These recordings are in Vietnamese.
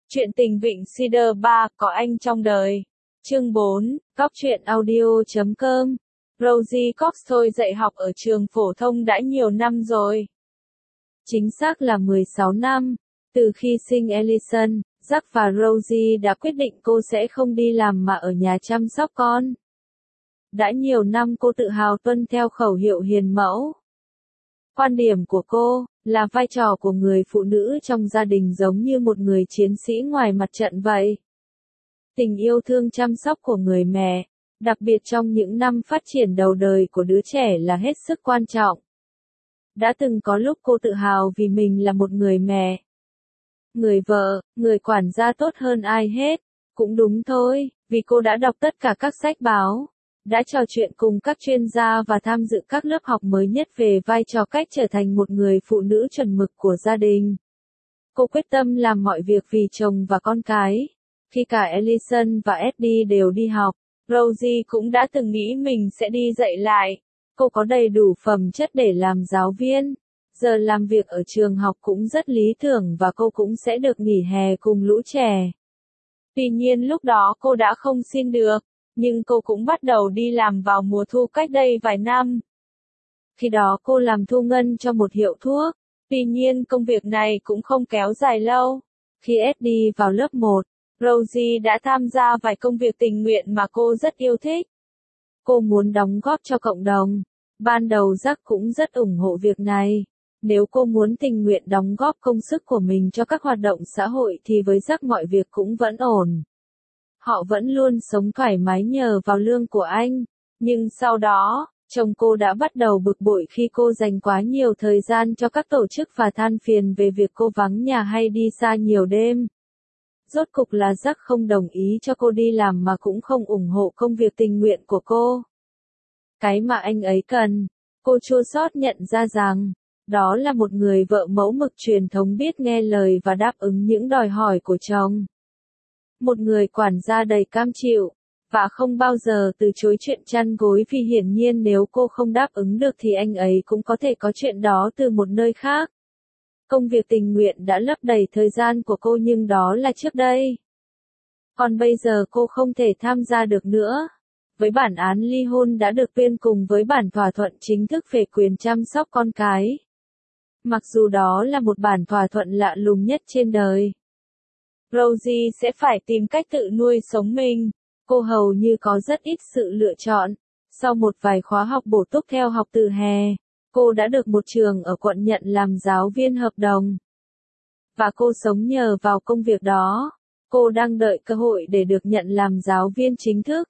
Chuyện tình Vịnh Cedar 3, có anh trong đời. Chương 4, Cóc truyện audio.com. Rosie Cox thôi dạy học ở trường phổ thông đã nhiều năm rồi. Chính xác là 16 năm. Từ khi sinh Ellison, Jack và Rosie đã quyết định cô sẽ không đi làm mà ở nhà chăm sóc con. Đã nhiều năm cô tự hào tuân theo khẩu hiệu hiền mẫu. Quan điểm của cô là vai trò của người phụ nữ trong gia đình giống như một người chiến sĩ ngoài mặt trận vậy. Tình yêu thương chăm sóc của người mẹ, đặc biệt trong những năm phát triển đầu đời của đứa trẻ là hết sức quan trọng. Đã từng có lúc cô tự hào vì mình là một người mẹ, người vợ, người quản gia tốt hơn ai hết. Cũng đúng thôi, vì cô đã đọc tất cả các sách báo, đã trò chuyện cùng các chuyên gia và tham dự các lớp học mới nhất về vai trò cách trở thành một người phụ nữ chuẩn mực của gia đình. Cô quyết tâm làm mọi việc vì chồng và con cái. Khi cả Ellison và Eddie đều đi học, Rosie cũng đã từng nghĩ mình sẽ đi dạy lại. Cô có đầy đủ phẩm chất để làm giáo viên. Giờ làm việc ở trường học cũng rất lý tưởng và cô cũng sẽ được nghỉ hè cùng lũ trẻ. Tuy nhiên lúc đó cô đã không xin được, nhưng cô cũng bắt đầu đi làm vào mùa thu cách đây vài năm. Khi đó cô làm thu ngân cho một hiệu thuốc. Tuy nhiên công việc này cũng không kéo dài lâu. Khi Eddie vào lớp 1, Rosie đã tham gia vài công việc tình nguyện mà cô rất yêu thích. Cô muốn đóng góp cho cộng đồng. Ban đầu Jack cũng rất ủng hộ việc này. Nếu cô muốn tình nguyện đóng góp công sức của mình cho các hoạt động xã hội thì với Jack mọi việc cũng vẫn ổn. Họ vẫn luôn sống thoải mái nhờ vào lương của anh. Nhưng sau đó, chồng cô đã bắt đầu bực bội khi cô dành quá nhiều thời gian cho các tổ chức và than phiền về việc cô vắng nhà hay đi xa nhiều đêm. Rốt cục là Jack không đồng ý cho cô đi làm mà cũng không ủng hộ công việc tình nguyện của cô. Cái mà anh ấy cần, cô chua xót nhận ra rằng, đó là một người vợ mẫu mực truyền thống biết nghe lời và đáp ứng những đòi hỏi của chồng. Một người quản gia đầy cam chịu, và không bao giờ từ chối chuyện chăn gối vì hiển nhiên nếu cô không đáp ứng được thì anh ấy cũng có thể có chuyện đó từ một nơi khác. Công việc tình nguyện đã lấp đầy thời gian của cô nhưng đó là trước đây. Còn bây giờ cô không thể tham gia được nữa. Với bản án ly hôn đã được tuyên cùng với bản thỏa thuận chính thức về quyền chăm sóc con cái. Mặc dù đó là một bản thỏa thuận lạ lùng nhất trên đời. Rosie sẽ phải tìm cách tự nuôi sống mình. Cô hầu như có rất ít sự lựa chọn. Sau một vài khóa học bổ túc theo học từ hè, cô đã được một trường ở quận nhận làm giáo viên hợp đồng. Và cô sống nhờ vào công việc đó. Cô đang đợi cơ hội để được nhận làm giáo viên chính thức.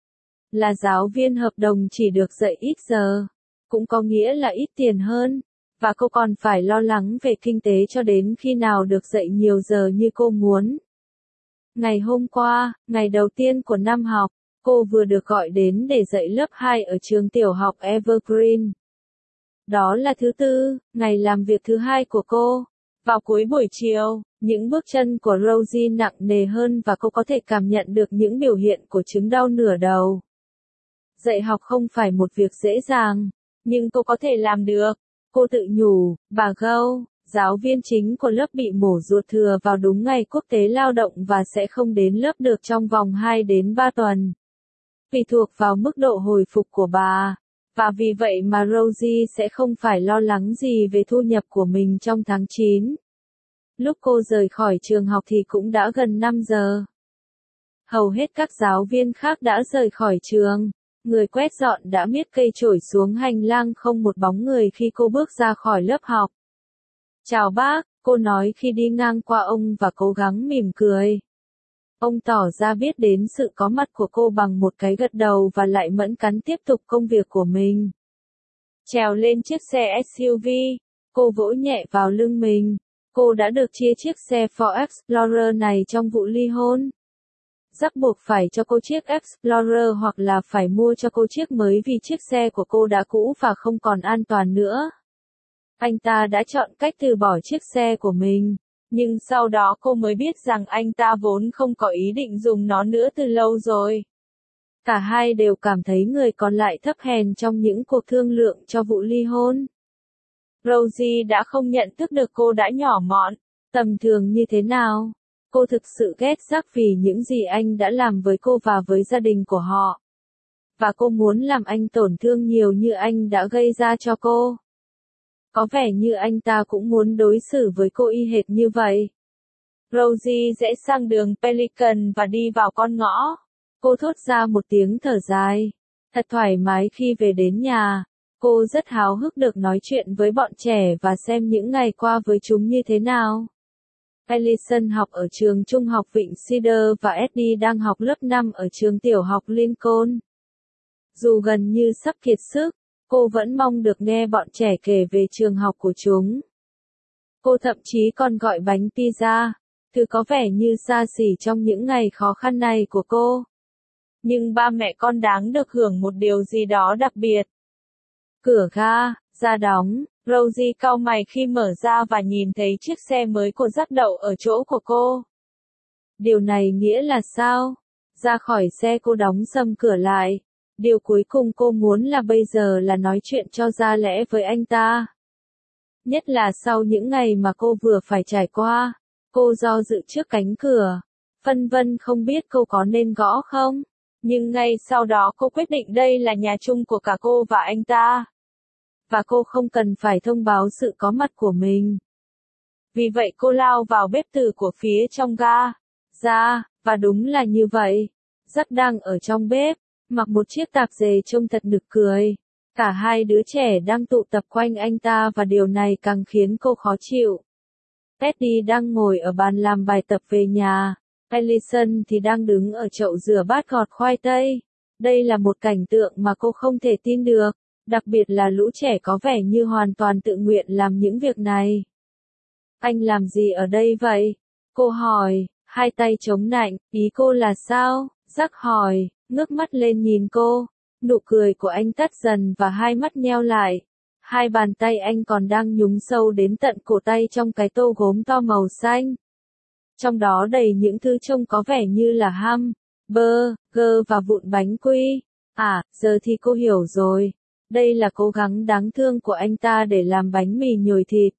Là giáo viên hợp đồng chỉ được dạy ít giờ, cũng có nghĩa là ít tiền hơn. Và cô còn phải lo lắng về kinh tế cho đến khi nào được dạy nhiều giờ như cô muốn. Ngày hôm qua, ngày đầu tiên của năm học, cô vừa được gọi đến để dạy lớp 2 ở trường tiểu học Evergreen. Đó là thứ Tư, ngày làm việc thứ hai của cô. Vào cuối buổi chiều, những bước chân của Rosie nặng nề hơn và cô có thể cảm nhận được những biểu hiện của chứng đau nửa đầu. Dạy học không phải một việc dễ dàng, nhưng cô có thể làm được. Cô tự nhủ, bà Gâu, giáo viên chính của lớp bị mổ ruột thừa vào đúng ngày quốc tế lao động và sẽ không đến lớp được trong vòng 2 đến 3 tuần. Tùy thuộc vào mức độ hồi phục của bà. Và vì vậy mà Rosie sẽ không phải lo lắng gì về thu nhập của mình trong tháng 9. Lúc cô rời khỏi trường học thì cũng đã gần 5 giờ. Hầu hết các giáo viên khác đã rời khỏi trường. Người quét dọn đã miết cây chổi xuống hành lang không một bóng người khi cô bước ra khỏi lớp học. Chào bác, cô nói khi đi ngang qua ông và cố gắng mỉm cười. Ông tỏ ra biết đến sự có mặt của cô bằng một cái gật đầu và lại mẫn cắn tiếp tục công việc của mình. Trèo lên chiếc xe SUV, cô vỗ nhẹ vào lưng mình. Cô đã được chia chiếc xe Ford Explorer này trong vụ ly hôn. Jack buộc phải cho cô chiếc Explorer hoặc là phải mua cho cô chiếc mới vì chiếc xe của cô đã cũ và không còn an toàn nữa. Anh ta đã chọn cách từ bỏ chiếc xe của mình, nhưng sau đó cô mới biết rằng anh ta vốn không có ý định dùng nó nữa từ lâu rồi. Cả hai đều cảm thấy người còn lại thấp hèn trong những cuộc thương lượng cho vụ ly hôn. Rosie đã không nhận thức được cô đã nhỏ mọn, tầm thường như thế nào. Cô thực sự ghét Jack vì những gì anh đã làm với cô và với gia đình của họ. Và cô muốn làm anh tổn thương nhiều như anh đã gây ra cho cô. Có vẻ như anh ta cũng muốn đối xử với cô y hệt như vậy. Rosie rẽ sang đường Pelican và đi vào con ngõ. Cô thốt ra một tiếng thở dài. Thật thoải mái khi về đến nhà. Cô rất háo hức được nói chuyện với bọn trẻ và xem những ngày qua với chúng như thế nào. Allison học ở trường trung học Vịnh Cedar và Eddie đang học lớp 5 ở trường tiểu học Lincoln. Dù gần như sắp kiệt sức, cô vẫn mong được nghe bọn trẻ kể về trường học của chúng. Cô thậm chí còn gọi bánh pizza, thứ có vẻ như xa xỉ trong những ngày khó khăn này của cô. Nhưng ba mẹ con đáng được hưởng một điều gì đó đặc biệt. Cửa ga, ra đóng, Rosie cau mày khi mở ra và nhìn thấy chiếc xe mới của Jack đậu ở chỗ của cô. Điều này nghĩa là sao? Ra khỏi xe cô đóng sầm cửa lại. Điều cuối cùng cô muốn là bây giờ là nói chuyện cho ra lẽ với anh ta. Nhất là sau những ngày mà cô vừa phải trải qua. Cô do dự trước cánh cửa. Phân vân không biết cô có nên gõ không. Nhưng ngay sau đó cô quyết định đây là nhà chung của cả cô và anh ta. Và cô không cần phải thông báo sự có mặt của mình. Vì vậy cô lao vào bếp từ của phía trong ga. Và đúng là như vậy. Jack đang ở trong bếp, mặc một chiếc tạp dề trông thật nực cười. Cả hai đứa trẻ đang tụ tập quanh anh ta và điều này càng khiến cô khó chịu. Teddy đang ngồi ở bàn làm bài tập về nhà. Allison thì đang đứng ở chậu rửa bát gọt khoai tây. Đây là một cảnh tượng mà cô không thể tin được, đặc biệt là lũ trẻ có vẻ như hoàn toàn tự nguyện làm những việc này. Anh làm gì ở đây vậy? Cô hỏi, hai tay chống nạnh, ý cô là sao? Jack hỏi, ngước mắt lên nhìn cô. Nụ cười của anh tắt dần và hai mắt nheo lại. Hai bàn tay anh còn đang nhúng sâu đến tận cổ tay trong cái tô gốm to màu xanh. Trong đó đầy những thứ trông có vẻ như là ham, burger và vụn bánh quy. À, giờ thì cô hiểu rồi. Đây là cố gắng đáng thương của anh ta để làm bánh mì nhồi thịt.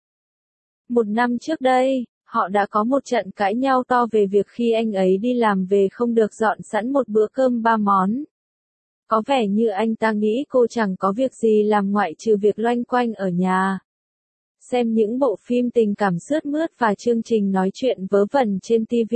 1 năm trước đây, họ đã có một trận cãi nhau to về việc khi anh ấy đi làm về không được dọn sẵn một bữa cơm 3 món. Có vẻ như anh ta nghĩ cô chẳng có việc gì làm ngoại trừ việc loanh quanh ở nhà. Xem những bộ phim tình cảm sướt mướt và chương trình nói chuyện vớ vẩn trên TV.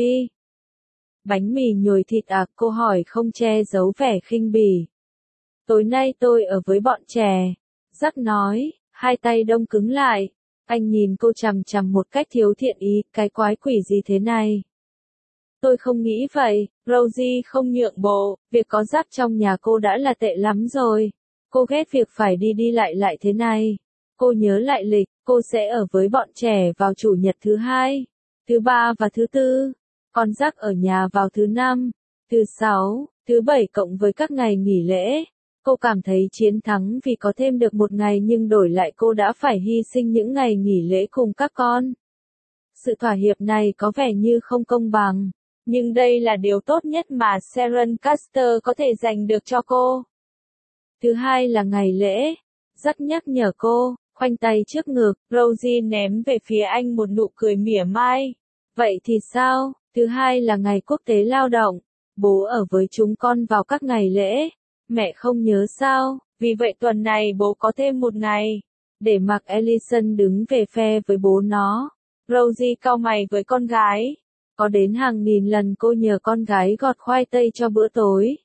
Bánh mì nhồi thịt à? Cô hỏi không che giấu vẻ khinh bỉ. Tối nay tôi ở với bọn trẻ. Jack nói, hai tay đông cứng lại. Anh nhìn cô chằm chằm một cách thiếu thiện ý, cái quái quỷ gì thế này? Tôi không nghĩ vậy, Rosie không nhượng bộ, việc có Jack trong nhà cô đã là tệ lắm rồi. Cô ghét việc phải đi lại thế này. Cô nhớ lại lịch, cô sẽ ở với bọn trẻ vào chủ nhật thứ 2, thứ 3 và thứ 4. Còn Jack ở nhà vào thứ 5, thứ 6, thứ 7 cộng với các ngày nghỉ lễ. Cô cảm thấy chiến thắng vì có thêm được một ngày nhưng đổi lại cô đã phải hy sinh những ngày nghỉ lễ cùng các con. Sự thỏa hiệp này có vẻ như không công bằng, nhưng đây là điều tốt nhất mà Sharon Caster có thể dành được cho cô. Thứ 2 là ngày lễ. Jack nhắc nhở cô, khoanh tay trước ngực, Rosie ném về phía anh một nụ cười mỉa mai. Vậy thì sao? Thứ 2 là ngày quốc tế lao động. Bố ở với chúng con vào các ngày lễ. Mẹ không nhớ sao? Vì vậy tuần này bố có thêm một ngày. Để mặc Allison đứng về phe với bố nó. Rosie cau mày với con gái. Có đến hàng nghìn lần cô nhờ con gái gọt khoai tây cho bữa tối.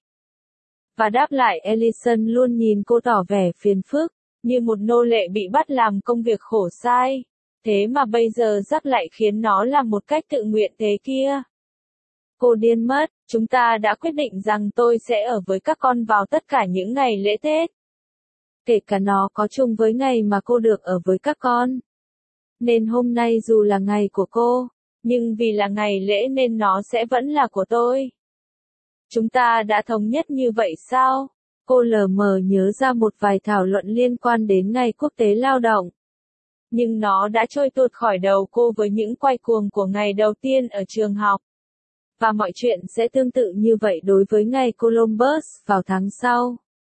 Và đáp lại Allison luôn nhìn cô tỏ vẻ phiền phức, như một nô lệ bị bắt làm công việc khổ sai. Thế mà bây giờ Jack lại khiến nó làm một cách tự nguyện thế kia. Cô điên mất, chúng ta đã quyết định rằng tôi sẽ ở với các con vào tất cả những ngày lễ Tết. Kể cả nó có chung với ngày mà cô được ở với các con. Nên hôm nay dù là ngày của cô, nhưng vì là ngày lễ nên nó sẽ vẫn là của tôi. Chúng ta đã thống nhất như vậy sao? Cô lờ mờ nhớ ra một vài thảo luận liên quan đến ngày quốc tế lao động. Nhưng nó đã trôi tuột khỏi đầu cô với những quay cuồng của ngày đầu tiên ở trường học. Và mọi chuyện sẽ tương tự như vậy đối với ngày Columbus vào tháng sau.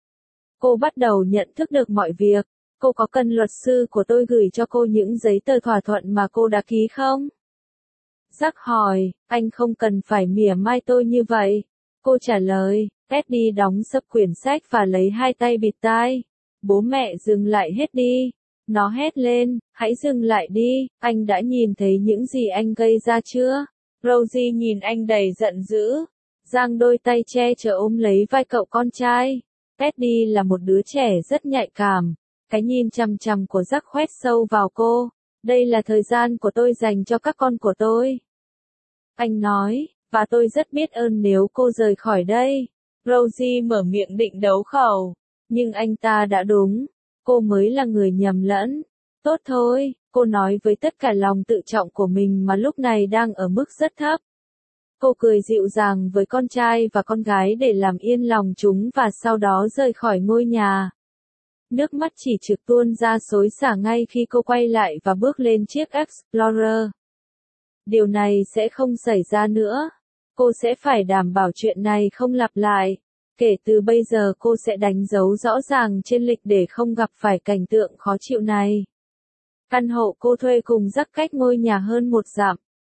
Cô bắt đầu nhận thức được mọi việc. Cô có cần luật sư của tôi gửi cho cô những giấy tờ thỏa thuận mà cô đã ký không? Jack hỏi, anh không cần phải mỉa mai tôi như vậy. Cô trả lời, Teddy đóng sập quyển sách và lấy hai tay bịt tai. Bố mẹ dừng lại hết đi. Nó hét lên, hãy dừng lại đi, anh đã nhìn thấy những gì anh gây ra chưa? Rosie nhìn anh đầy giận dữ. Giang đôi tay che chở ôm lấy vai cậu con trai. Teddy là một đứa trẻ rất nhạy cảm. Cái nhìn chằm chằm của Jack khoét sâu vào cô. Đây là thời gian của tôi dành cho các con của tôi. Anh nói, và tôi rất biết ơn nếu cô rời khỏi đây. Rosie mở miệng định đấu khẩu. Nhưng anh ta đã đúng. Cô mới là người nhầm lẫn. Tốt thôi, cô nói với tất cả lòng tự trọng của mình mà lúc này đang ở mức rất thấp. Cô cười dịu dàng với con trai và con gái để làm yên lòng chúng và sau đó rời khỏi ngôi nhà. Nước mắt chỉ trực tuôn ra xối xả ngay khi cô quay lại và bước lên chiếc Explorer. Điều này sẽ không xảy ra nữa. Cô sẽ phải đảm bảo chuyện này không lặp lại. Kể từ bây giờ cô sẽ đánh dấu rõ ràng trên lịch để không gặp phải cảnh tượng khó chịu này. Căn hộ cô thuê cùng Jack cách ngôi nhà hơn 1 dặm.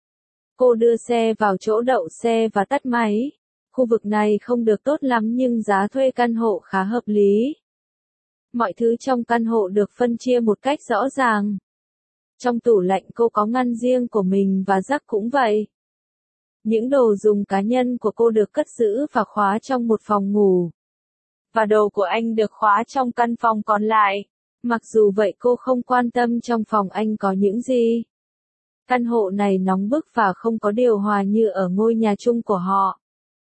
Cô đưa xe vào chỗ đậu xe và tắt máy. Khu vực này không được tốt lắm nhưng giá thuê căn hộ khá hợp lý. Mọi thứ trong căn hộ được phân chia một cách rõ ràng. Trong tủ lạnh cô có ngăn riêng của mình và Jack cũng vậy. Những đồ dùng cá nhân của cô được cất giữ và khóa trong một phòng ngủ. Và đồ của anh được khóa trong căn phòng còn lại. Mặc dù vậy cô không quan tâm trong phòng anh có những gì. Căn hộ này nóng bức và không có điều hòa như ở ngôi nhà chung của họ.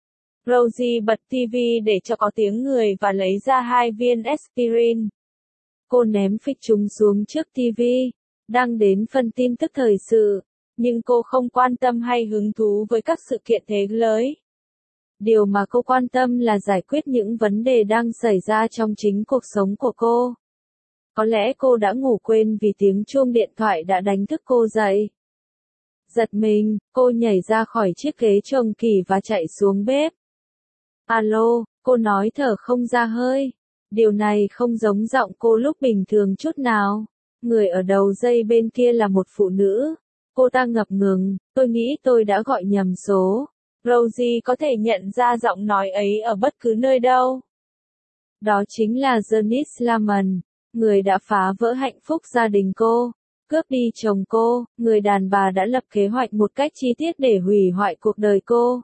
Rosie bật TV để cho có tiếng người và lấy ra 2 viên aspirin. Cô ném phích chúng xuống trước TV. Đang đến phần tin tức thời sự. Nhưng cô không quan tâm hay hứng thú với các sự kiện thế giới. Điều mà cô quan tâm là giải quyết những vấn đề đang xảy ra trong chính cuộc sống của cô. Có lẽ cô đã ngủ quên vì tiếng chuông điện thoại đã đánh thức cô dậy. Giật mình, cô nhảy ra khỏi chiếc ghế chồng kỳ và chạy xuống bếp. Alo, cô nói thở không ra hơi. Điều này không giống giọng cô lúc bình thường chút nào. Người ở đầu dây bên kia là một phụ nữ. Cô ta ngập ngừng, tôi nghĩ tôi đã gọi nhầm số. Rosie có thể nhận ra giọng nói ấy ở bất cứ nơi đâu. Đó chính là Janice Lamont, người đã phá vỡ hạnh phúc gia đình cô, cướp đi chồng cô, người đàn bà đã lập kế hoạch một cách chi tiết để hủy hoại cuộc đời cô.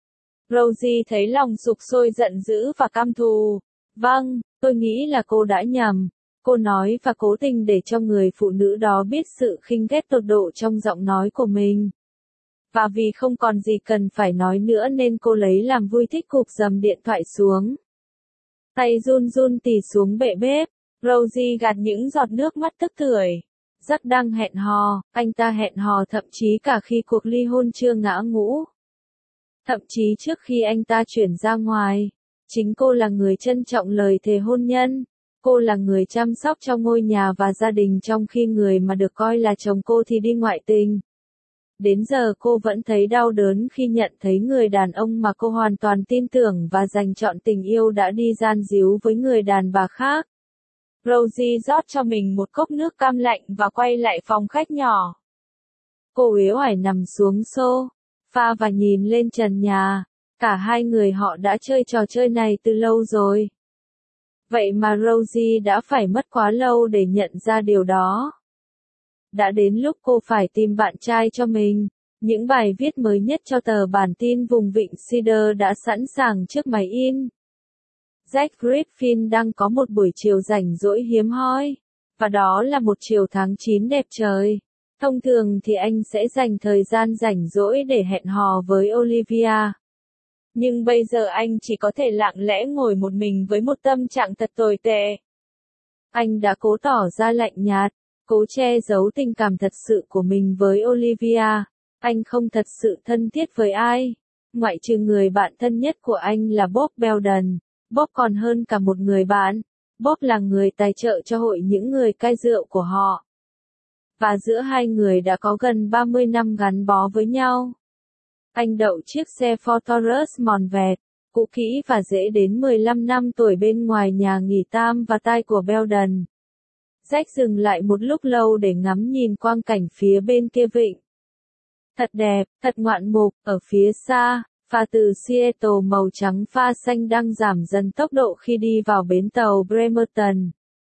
Rosie thấy lòng sục sôi giận dữ và căm thù. Vâng, tôi nghĩ là cô đã nhầm. Cô nói và cố tình để cho người phụ nữ đó biết sự khinh ghét tột độ trong giọng nói của mình. Và vì không còn gì cần phải nói nữa nên cô lấy làm vui thích cụp dầm điện thoại xuống. Tay run run tì xuống bệ bếp. Rosie gạt những giọt nước mắt tức tưởi. Jack đang hẹn hò, anh ta hẹn hò thậm chí cả khi cuộc ly hôn chưa ngã ngũ. Thậm chí trước khi anh ta chuyển ra ngoài. Chính cô là người trân trọng lời thề hôn nhân. Cô là người chăm sóc cho ngôi nhà và gia đình trong khi người mà được coi là chồng cô thì đi ngoại tình. Đến giờ cô vẫn thấy đau đớn khi nhận thấy người đàn ông mà cô hoàn toàn tin tưởng và dành trọn tình yêu đã đi gian díu với người đàn bà khác. Rosie rót cho mình một cốc nước cam lạnh và quay lại phòng khách nhỏ. Cô uể oải nằm xuống sofa và nhìn lên trần nhà. Cả hai người họ đã chơi trò chơi này từ lâu rồi. Vậy mà Rosie đã phải mất quá lâu để nhận ra điều đó. Đã đến lúc cô phải tìm bạn trai cho mình. Những bài viết mới nhất cho tờ bản tin vùng vịnh Cedar đã sẵn sàng trước máy in. Jack Griffin đang có một buổi chiều rảnh rỗi hiếm hoi. Và đó là một chiều tháng 9 đẹp trời. Thông thường thì anh sẽ dành thời gian rảnh rỗi để hẹn hò với Olivia. Nhưng bây giờ anh chỉ có thể lặng lẽ ngồi một mình với một tâm trạng thật tồi tệ. Anh đã cố tỏ ra lạnh nhạt, cố che giấu tình cảm thật sự của mình với Olivia. Anh không thật sự thân thiết với ai. Ngoại trừ người bạn thân nhất của anh là Bob Belden. Bob còn hơn cả một người bạn. Bob là người tài trợ cho hội những người cai rượu của họ. Và giữa hai người đã có gần 30 năm gắn bó với nhau. Anh đậu chiếc xe Ford Taurus mòn vẹt, cũ kỹ và dễ đến 15 năm tuổi bên ngoài nhà nghỉ Tam và Tai của Belden. Jack dừng lại một lúc lâu để ngắm nhìn quang cảnh phía bên kia vịnh. Thật đẹp, thật ngoạn mục, ở phía xa, phà từ Seattle màu trắng pha xanh đang giảm dần tốc độ khi đi vào bến tàu Bremerton.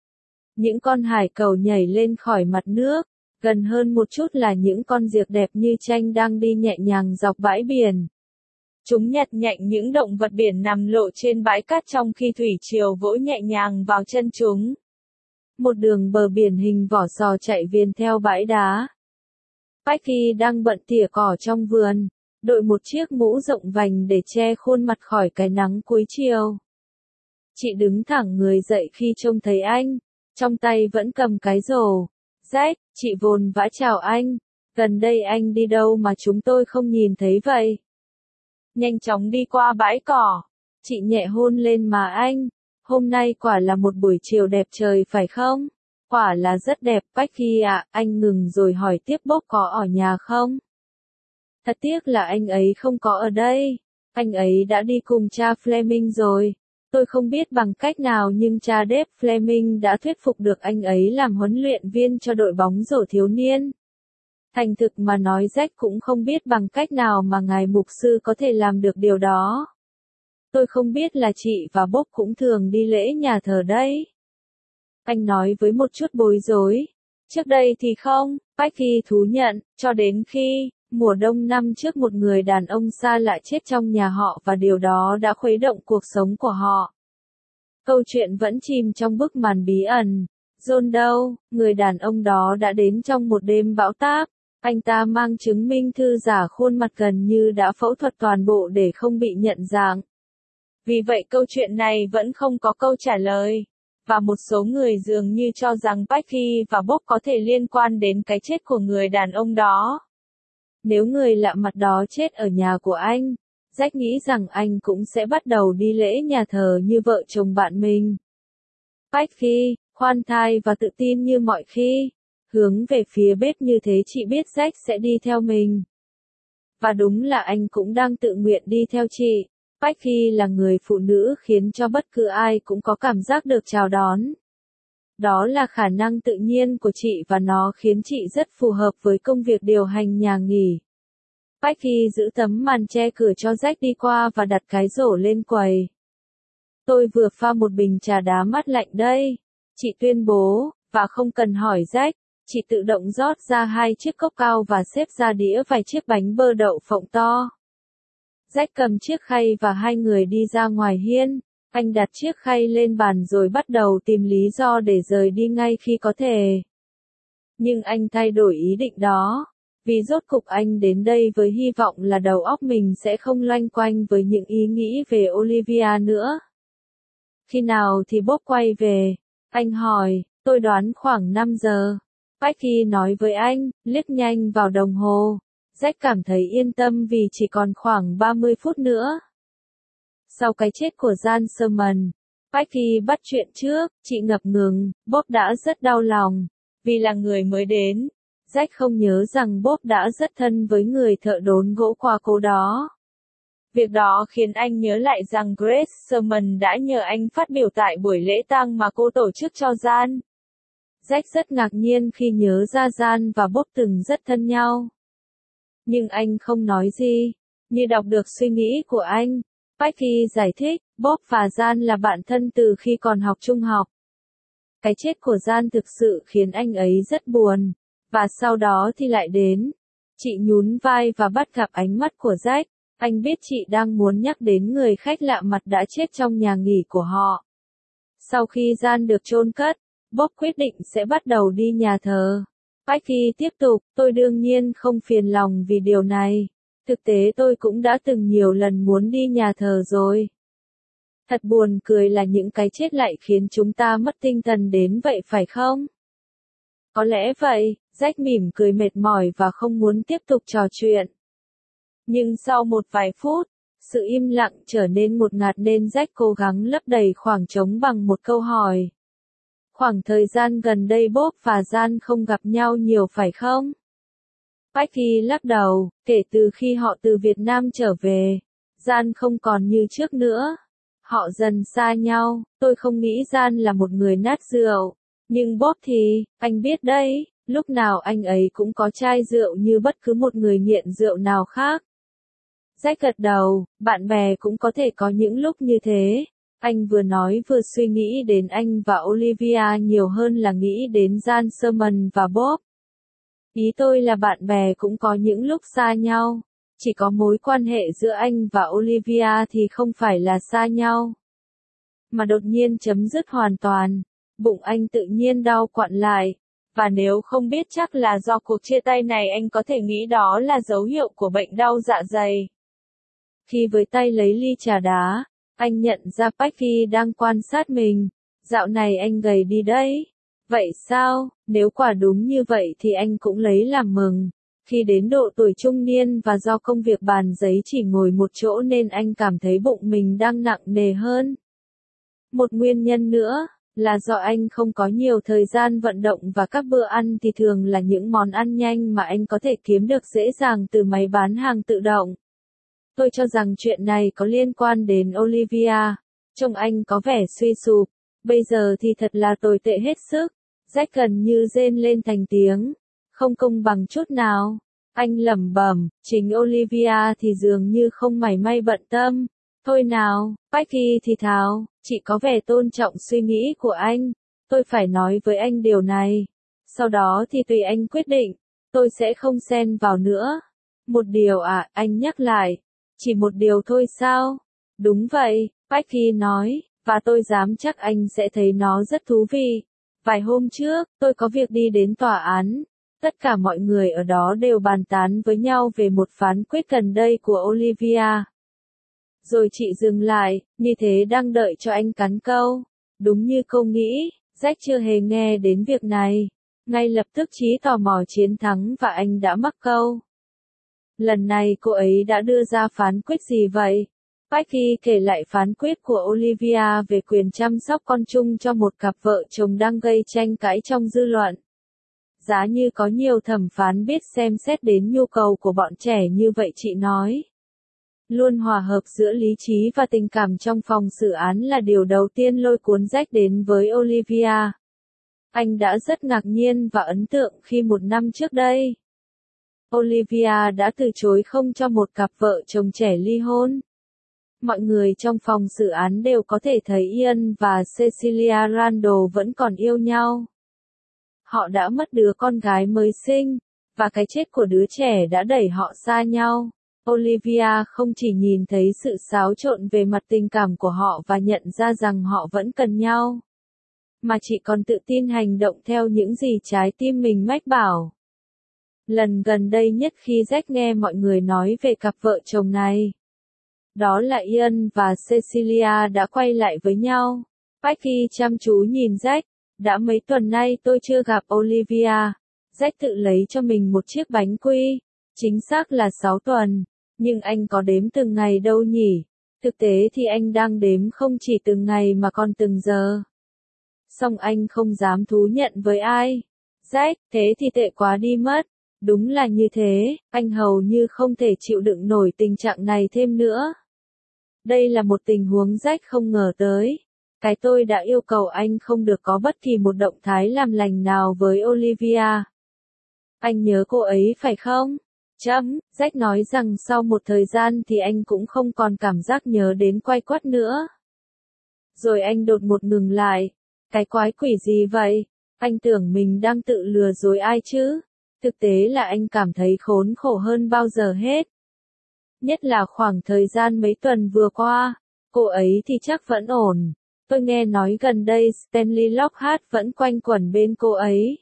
Những con hải cẩu nhảy lên khỏi mặt nước, gần hơn một chút là những con diệc đẹp như tranh đang đi nhẹ nhàng dọc bãi biển. Chúng nhặt nhạnh những động vật biển nằm lộ trên bãi cát trong khi thủy triều vỗ nhẹ nhàng vào chân chúng. Một đường bờ biển hình vỏ sò chạy viền theo bãi đá. Becky đang bận tỉa cỏ trong vườn, đội một chiếc mũ rộng vành để che khuôn mặt khỏi cái nắng cuối chiều. Chị đứng thẳng người dậy khi trông thấy anh, trong tay vẫn cầm cái rổ. Jack, chị vồn vã chào anh, gần đây anh đi đâu mà chúng tôi không nhìn thấy vậy? Nhanh chóng đi qua bãi cỏ, chị nhẹ hôn lên má anh, hôm nay quả là một buổi chiều đẹp trời phải không? Quả là rất đẹp, Becky ạ, anh ngừng rồi hỏi tiếp Bob có ở nhà không? Thật tiếc là anh ấy không có ở đây, anh ấy đã đi cùng cha Fleming rồi. Tôi không biết bằng cách nào nhưng cha Dave Fleming đã thuyết phục được anh ấy làm huấn luyện viên cho đội bóng rổ thiếu niên. Thành thực mà nói Jack cũng không biết bằng cách nào mà ngài mục sư có thể làm được điều đó. Tôi không biết là chị và Bob cũng thường đi lễ nhà thờ đấy. Anh nói với một chút bối rối. Trước đây thì không, Becky thú nhận, cho đến khi, mùa đông năm trước một người đàn ông xa lạ chết trong nhà họ và điều đó đã khuấy động cuộc sống của họ. Câu chuyện vẫn chìm trong bức màn bí ẩn. John đâu, người đàn ông đó đã đến trong một đêm bão táp. Anh ta mang chứng minh thư giả khuôn mặt gần như đã phẫu thuật toàn bộ để không bị nhận dạng. Vì vậy câu chuyện này vẫn không có câu trả lời. Và một số người dường như cho rằng Becky và Bob có thể liên quan đến cái chết của người đàn ông đó. Nếu người lạ mặt đó chết ở nhà của anh, Jack nghĩ rằng anh cũng sẽ bắt đầu đi lễ nhà thờ như vợ chồng bạn mình. Becky, khoan thai và tự tin như mọi khi, hướng về phía bếp như thế chị biết Jack sẽ đi theo mình. Và đúng là anh cũng đang tự nguyện đi theo chị. Becky là người phụ nữ khiến cho bất cứ ai cũng có cảm giác được chào đón. Đó là khả năng tự nhiên của chị và nó khiến chị rất phù hợp với công việc điều hành nhà nghỉ. Becky giữ tấm màn che cửa cho Jack đi qua và đặt cái rổ lên quầy. Tôi vừa pha một bình trà đá mát lạnh đây, chị tuyên bố, và không cần hỏi Jack, chị tự động rót ra 2 chiếc cốc cao và xếp ra đĩa vài chiếc bánh bơ đậu phộng to. Jack cầm chiếc khay và hai người đi ra ngoài hiên. Anh đặt chiếc khay lên bàn rồi bắt đầu tìm lý do để rời đi ngay khi có thể. Nhưng anh thay đổi ý định đó. Vì rốt cục anh đến đây với hy vọng là đầu óc mình sẽ không loanh quanh với những ý nghĩ về Olivia nữa. Khi nào thì Bob quay về? Anh hỏi, tôi đoán khoảng 5 giờ. Becky nói với anh, liếc nhanh vào đồng hồ. Jack cảm thấy yên tâm vì chỉ còn khoảng 30 phút nữa. Sau cái chết của Jan Sherman, Becky bắt chuyện trước, chị ngập ngừng, Bob đã rất đau lòng. Vì là người mới đến, Jack không nhớ rằng Bob đã rất thân với người thợ đốn gỗ qua cố đó. Việc đó khiến anh nhớ lại rằng Grace Sherman đã nhờ anh phát biểu tại buổi lễ tang mà cô tổ chức cho Jan. Jack rất ngạc nhiên khi nhớ ra Jan và Bob từng rất thân nhau. Nhưng anh không nói gì. Như đọc được suy nghĩ của anh, Becky giải thích, Bob và Jan là bạn thân từ khi còn học trung học. Cái chết của Jan thực sự khiến anh ấy rất buồn. Và sau đó thì lại đến. Chị nhún vai và bắt gặp ánh mắt của Jack. Anh biết chị đang muốn nhắc đến người khách lạ mặt đã chết trong nhà nghỉ của họ. Sau khi Jan được chôn cất, Bob quyết định sẽ bắt đầu đi nhà thờ. Becky tiếp tục, tôi đương nhiên không phiền lòng vì điều này. Thực tế tôi cũng đã từng nhiều lần muốn đi nhà thờ rồi. Thật buồn cười là những cái chết lại khiến chúng ta mất tinh thần đến vậy phải không? Có lẽ vậy, Jack mỉm cười mệt mỏi và không muốn tiếp tục trò chuyện. Nhưng sau một vài phút, sự im lặng trở nên ngột ngạt nên Jack cố gắng lấp đầy khoảng trống bằng một câu hỏi. Khoảng thời gian gần đây Bob và Jan không gặp nhau nhiều phải không? Becky lắc đầu, kể từ khi họ từ Việt Nam trở về, Jan không còn như trước nữa. Họ dần xa nhau, tôi không nghĩ Jan là một người nát rượu. Nhưng Bob thì, anh biết đấy, Lúc nào anh ấy cũng có chai rượu như bất cứ một người nghiện rượu nào khác. Jack gật đầu, bạn bè cũng có thể có những lúc như thế. Anh vừa nói vừa suy nghĩ đến anh và Olivia nhiều hơn là nghĩ đến Jan Sherman và Bob. Ý tôi là bạn bè cũng có những lúc xa nhau. Chỉ có mối quan hệ giữa anh và Olivia thì không phải là xa nhau. Mà đột nhiên chấm dứt hoàn toàn. Bụng anh tự nhiên đau quặn lại. Và nếu không biết chắc là do cuộc chia tay này anh có thể nghĩ đó là dấu hiệu của bệnh đau dạ dày. Khi với tay lấy ly trà đá, anh nhận ra Becky đang quan sát mình. Dạo này anh gầy đi đấy. Vậy sao, nếu quả đúng như vậy thì anh cũng lấy làm mừng. Khi đến độ tuổi trung niên và do công việc bàn giấy chỉ ngồi một chỗ nên anh cảm thấy bụng mình đang nặng nề hơn. Một nguyên nhân nữa là do anh không có nhiều thời gian vận động và các bữa ăn thì thường là những món ăn nhanh mà anh có thể kiếm được dễ dàng từ máy bán hàng tự động. Tôi cho rằng chuyện này có liên quan đến Olivia. Trông anh có vẻ suy sụp. Bây giờ thì thật là tồi tệ hết sức. Jack gần như rên lên thành tiếng. Không công bằng chút nào. Anh lẩm bẩm, chính Olivia thì dường như không mảy may bận tâm. Thôi nào, Becky thì thào, chị có vẻ tôn trọng suy nghĩ của anh. Tôi phải nói với anh điều này. Sau đó thì tùy anh quyết định. Tôi sẽ không xen vào nữa. Một điều à, anh nhắc lại. Chỉ một điều thôi sao? Đúng vậy, Becky nói, và tôi dám chắc anh sẽ thấy nó rất thú vị. Vài hôm trước, tôi có việc đi đến tòa án. Tất cả mọi người ở đó đều bàn tán với nhau về một phán quyết gần đây của Olivia. Rồi chị dừng lại, như thế đang đợi cho anh cắn câu. Đúng như cô nghĩ, Jack chưa hề nghe đến việc này. Ngay lập tức trí tò mò chiến thắng và anh đã mắc câu. Lần này cô ấy đã đưa ra phán quyết gì vậy? Becky kể lại phán quyết của Olivia về quyền chăm sóc con chung cho một cặp vợ chồng đang gây tranh cãi trong dư luận. Giá như có nhiều thẩm phán biết xem xét đến nhu cầu của bọn trẻ như vậy chị nói. Luôn hòa hợp giữa lý trí và tình cảm trong phòng xử án là điều đầu tiên lôi cuốn Jack đến với Olivia. Anh đã rất ngạc nhiên và ấn tượng khi một năm trước đây, Olivia đã từ chối không cho một cặp vợ chồng trẻ ly hôn. Mọi người trong phòng xử án đều có thể thấy Ian và Cecilia Randall vẫn còn yêu nhau. Họ đã mất đứa con gái mới sinh, và cái chết của đứa trẻ đã đẩy họ xa nhau. Olivia không chỉ nhìn thấy sự xáo trộn về mặt tình cảm của họ và nhận ra rằng họ vẫn cần nhau, mà chị còn tự tin hành động theo những gì trái tim mình mách bảo. Lần gần đây nhất khi Jack nghe mọi người nói về cặp vợ chồng này, đó là Ian và Cecilia đã quay lại với nhau. Becky chăm chú nhìn Jack. Đã mấy tuần nay tôi chưa gặp Olivia. Jack tự lấy cho mình một chiếc bánh quy. Chính xác là 6 tuần. Nhưng anh có đếm từng ngày đâu nhỉ? Thực tế thì anh đang đếm không chỉ từng ngày mà còn từng giờ. Song anh không dám thú nhận với ai. Jack, thế thì tệ quá đi mất. Đúng là như thế, anh hầu như không thể chịu đựng nổi tình trạng này thêm nữa. Đây là một tình huống Jack không ngờ tới. Cái tôi đã yêu cầu anh không được có bất kỳ một động thái làm lành nào với Olivia. Anh nhớ cô ấy phải không? Jack nói rằng sau một thời gian thì anh cũng không còn cảm giác nhớ đến quay quắt nữa. Rồi anh đột ngột ngừng lại. Cái quái quỷ gì vậy? Anh tưởng mình đang tự lừa dối ai chứ? Thực tế là anh cảm thấy khốn khổ hơn bao giờ hết. Nhất là khoảng thời gian mấy tuần vừa qua, cô ấy thì chắc vẫn ổn. Tôi nghe nói gần đây Stanley Lockhart vẫn quanh quẩn bên cô ấy.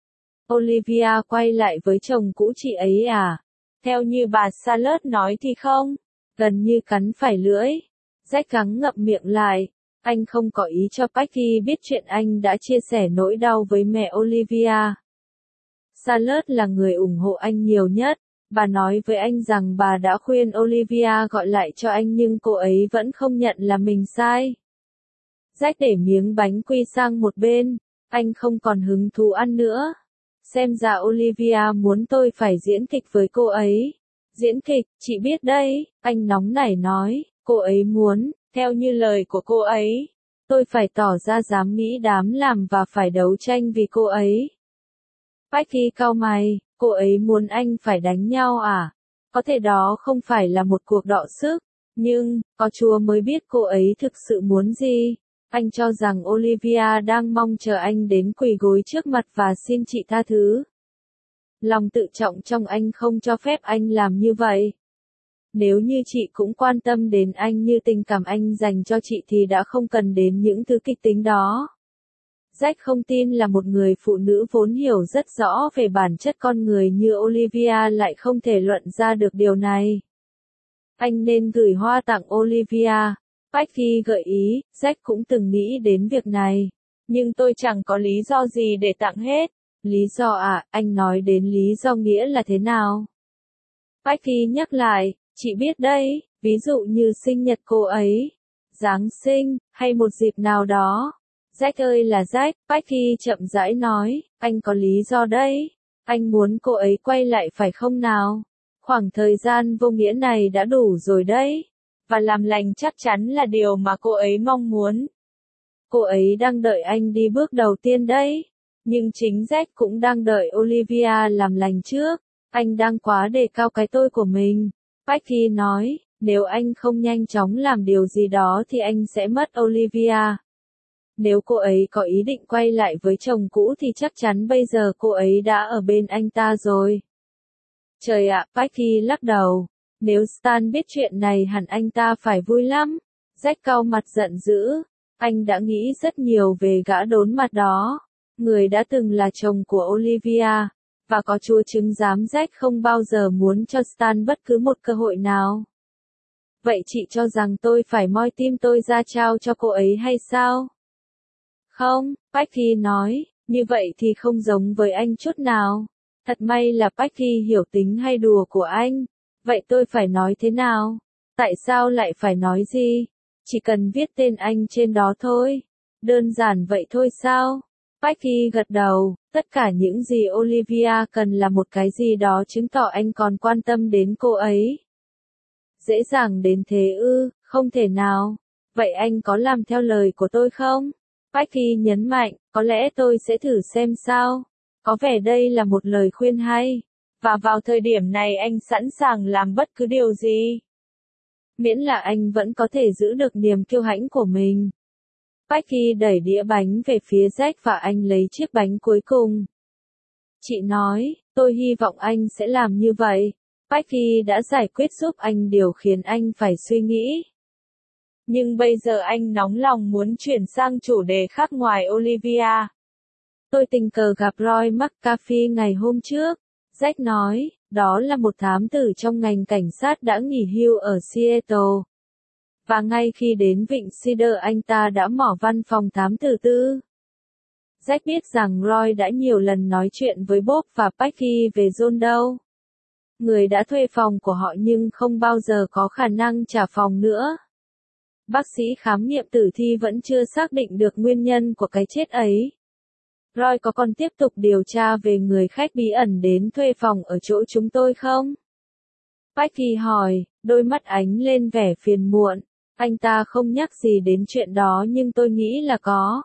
Olivia quay lại với chồng cũ chị ấy à? Theo như bà Charlotte nói thì không. Gần như cắn phải lưỡi. Jack gắng ngậm miệng lại. Anh không có ý cho Becky biết chuyện anh đã chia sẻ nỗi đau với mẹ Olivia. Charlotte là người ủng hộ anh nhiều nhất. Bà nói với anh rằng bà đã khuyên Olivia gọi lại cho anh nhưng cô ấy vẫn không nhận là mình sai. Jack để miếng bánh quy sang một bên. Anh không còn hứng thú ăn nữa. Xem ra Olivia muốn tôi phải diễn kịch với cô ấy. Diễn kịch, chị biết đấy, anh nóng nảy nói, cô ấy muốn, theo như lời của cô ấy, tôi phải tỏ ra dám nghĩ đám làm và phải đấu tranh vì cô ấy. Becky cau mày, cô ấy muốn anh phải đánh nhau à? Có thể đó không phải là một cuộc đọ sức, nhưng, có Chúa mới biết cô ấy thực sự muốn gì. Anh cho rằng Olivia đang mong chờ anh đến quỳ gối trước mặt và xin chị tha thứ. Lòng tự trọng trong anh không cho phép anh làm như vậy. Nếu như chị cũng quan tâm đến anh như tình cảm anh dành cho chị thì đã không cần đến những thứ kịch tính đó. Jack không tin là một người phụ nữ vốn hiểu rất rõ về bản chất con người như Olivia lại không thể luận ra được điều này. Anh nên gửi hoa tặng Olivia. Becky gợi ý, Jack cũng từng nghĩ đến việc này. Nhưng tôi chẳng có lý do gì để tặng hết. Lý do à, anh nói đến lý do nghĩa là thế nào? Becky nhắc lại, chị biết đấy, ví dụ như sinh nhật cô ấy, Giáng sinh, hay một dịp nào đó. Jack ơi là Jack, Becky chậm rãi nói, anh có lý do đấy. Anh muốn cô ấy quay lại phải không nào? Khoảng thời gian vô nghĩa này đã đủ rồi đấy. Và làm lành chắc chắn là điều mà cô ấy mong muốn. Cô ấy đang đợi anh đi bước đầu tiên đấy. Nhưng chính Jack cũng đang đợi Olivia làm lành trước. Anh đang quá đề cao cái tôi của mình. Becky nói, nếu anh không nhanh chóng làm điều gì đó thì anh sẽ mất Olivia. Nếu cô ấy có ý định quay lại với chồng cũ thì chắc chắn bây giờ cô ấy đã ở bên anh ta rồi. Trời ạ, Becky lắc đầu. Nếu Stan biết chuyện này hẳn anh ta phải vui lắm. Jack cau mặt giận dữ. Anh đã nghĩ rất nhiều về gã đốn mặt đó. Người đã từng là chồng của Olivia. Và có Chúa chứng giám Jack không bao giờ muốn cho Stan bất cứ một cơ hội nào. Vậy chị cho rằng tôi phải moi tim tôi ra trao cho cô ấy hay sao? Không, Becky nói, như vậy thì không giống với anh chút nào. Thật may là Becky hiểu tính hay đùa của anh. Vậy tôi phải nói thế nào? Tại sao lại phải nói gì? Chỉ cần viết tên anh trên đó thôi. Đơn giản vậy thôi sao? Becky gật đầu, tất cả những gì Olivia cần là một cái gì đó chứng tỏ anh còn quan tâm đến cô ấy. Dễ dàng đến thế ư, không thể nào. Vậy anh có làm theo lời của tôi không? Becky nhấn mạnh, có lẽ tôi sẽ thử xem sao. Có vẻ đây là một lời khuyên hay. Và vào thời điểm này anh sẵn sàng làm bất cứ điều gì. Miễn là anh vẫn có thể giữ được niềm kiêu hãnh của mình. Becky đẩy đĩa bánh về phía Jack và anh lấy chiếc bánh cuối cùng. Chị nói, tôi hy vọng anh sẽ làm như vậy. Becky đã giải quyết giúp anh điều khiến anh phải suy nghĩ. Nhưng bây giờ anh nóng lòng muốn chuyển sang chủ đề khác ngoài Olivia. Tôi tình cờ gặp Roy McAfee ngày hôm trước. Jack nói, đó là một thám tử trong ngành cảnh sát đã nghỉ hưu ở Seattle. Và ngay khi đến vịnh Cedar anh ta đã mở văn phòng thám tử tư. Jack biết rằng Roy đã nhiều lần nói chuyện với Bob và Becky về John Doe. Người đã thuê phòng của họ nhưng không bao giờ có khả năng trả phòng nữa. Bác sĩ khám nghiệm tử thi vẫn chưa xác định được nguyên nhân của cái chết ấy. Roy có còn tiếp tục điều tra về người khách bí ẩn đến thuê phòng ở chỗ chúng tôi không? Becky hỏi, đôi mắt ánh lên vẻ phiền muộn. Anh ta không nhắc gì đến chuyện đó nhưng tôi nghĩ là có.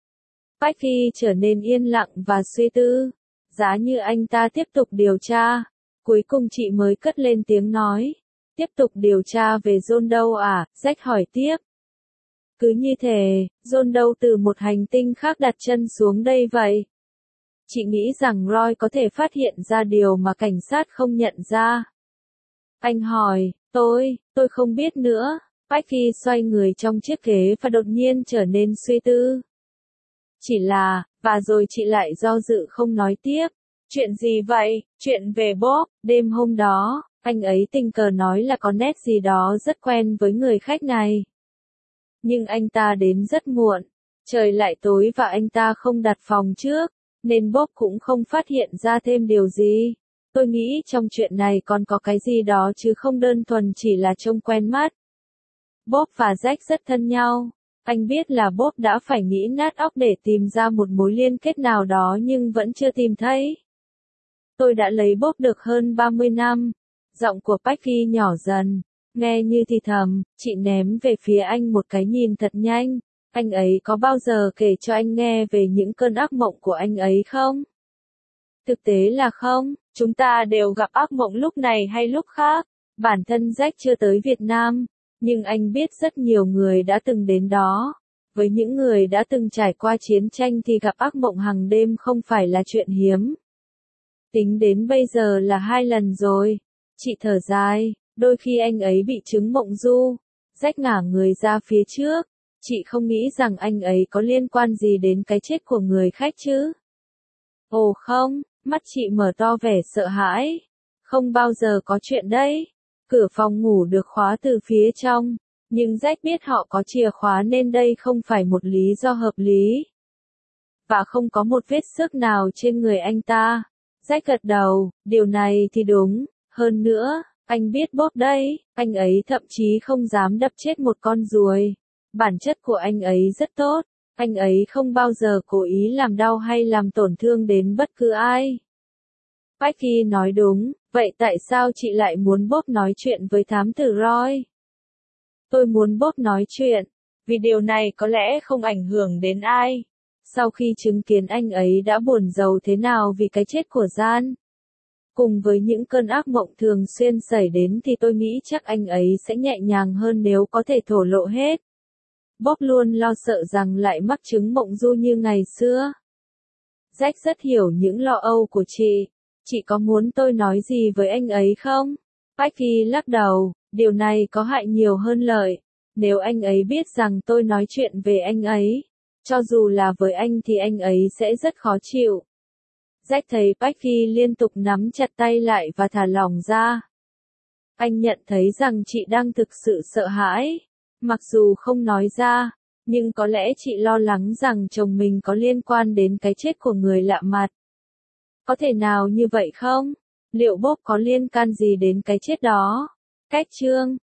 Becky trở nên yên lặng và suy tư. Giá như anh ta tiếp tục điều tra. Cuối cùng chị mới cất lên tiếng nói. Tiếp tục điều tra về John Doe à? Jack hỏi tiếp. Cứ như thế, John Doe từ một hành tinh khác đặt chân xuống đây vậy. Chị nghĩ rằng Roy có thể phát hiện ra điều mà cảnh sát không nhận ra. Anh hỏi, tôi không biết nữa. Becky xoay người trong chiếc ghế và đột nhiên trở nên suy tư. Chỉ là, và rồi chị lại do dự không nói tiếp. Chuyện gì vậy? Chuyện về Bob. Đêm hôm đó, anh ấy tình cờ nói là có nét gì đó rất quen với người khách này. Nhưng anh ta đến rất muộn. Trời lại tối và anh ta không đặt phòng trước, nên Bob cũng không phát hiện ra thêm điều gì. Tôi nghĩ trong chuyện này còn có cái gì đó chứ không đơn thuần chỉ là trông quen mắt. Bob và Jack rất thân nhau. Anh biết là Bob đã phải nghĩ nát óc để tìm ra một mối liên kết nào đó nhưng vẫn chưa tìm thấy. Tôi đã lấy Bob được hơn 30 năm. Giọng của Becky nhỏ dần. Nghe như thì thầm, chị ném về phía anh một cái nhìn thật nhanh. Anh ấy có bao giờ kể cho anh nghe về những cơn ác mộng của anh ấy không? Thực tế là không, chúng ta đều gặp ác mộng lúc này hay lúc khác. Bản thân Jack chưa tới Việt Nam, nhưng anh biết rất nhiều người đã từng đến đó. Với những người đã từng trải qua chiến tranh thì gặp ác mộng hàng đêm không phải là chuyện hiếm. Tính đến bây giờ là 2 lần rồi. Chị thở dài, đôi khi anh ấy bị chứng mộng du. Jack ngả người ra phía trước. Chị không nghĩ rằng anh ấy có liên quan gì đến cái chết của người khách chứ. Ồ không, mắt chị mở to vẻ sợ hãi. Không bao giờ có chuyện đấy. Cửa phòng ngủ được khóa từ phía trong. Nhưng Jack biết họ có chìa khóa nên đây không phải một lý do hợp lý. Và không có một vết xước nào trên người anh ta. Jack gật đầu, điều này thì đúng. Hơn nữa, anh biết Bob đấy, anh ấy thậm chí không dám đập chết một con ruồi. Bản chất của anh ấy rất tốt. Anh ấy không bao giờ cố ý làm đau hay làm tổn thương đến bất cứ ai. Becky nói đúng, vậy tại sao chị lại muốn Bob nói chuyện với thám tử Roy? Tôi muốn Bob nói chuyện, vì điều này có lẽ không ảnh hưởng đến ai. Sau khi chứng kiến anh ấy đã buồn rầu thế nào vì cái chết của Jan, cùng với những cơn ác mộng thường xuyên xảy đến thì tôi nghĩ chắc anh ấy sẽ nhẹ nhàng hơn nếu có thể thổ lộ hết. Bob luôn lo sợ rằng lại mắc chứng mộng du như ngày xưa. Jack rất hiểu những lo âu của chị. Chị có muốn tôi nói gì với anh ấy không? Becky lắc đầu, điều này có hại nhiều hơn lợi. Nếu anh ấy biết rằng tôi nói chuyện về anh ấy, cho dù là với anh thì anh ấy sẽ rất khó chịu. Jack thấy Becky liên tục nắm chặt tay lại và thả lỏng ra. Anh nhận thấy rằng chị đang thực sự sợ hãi. Mặc dù không nói ra, nhưng có lẽ chị lo lắng rằng chồng mình có liên quan đến cái chết của người lạ mặt. Có thể nào như vậy không? Liệu Bob có liên can gì đến cái chết đó? Cách chương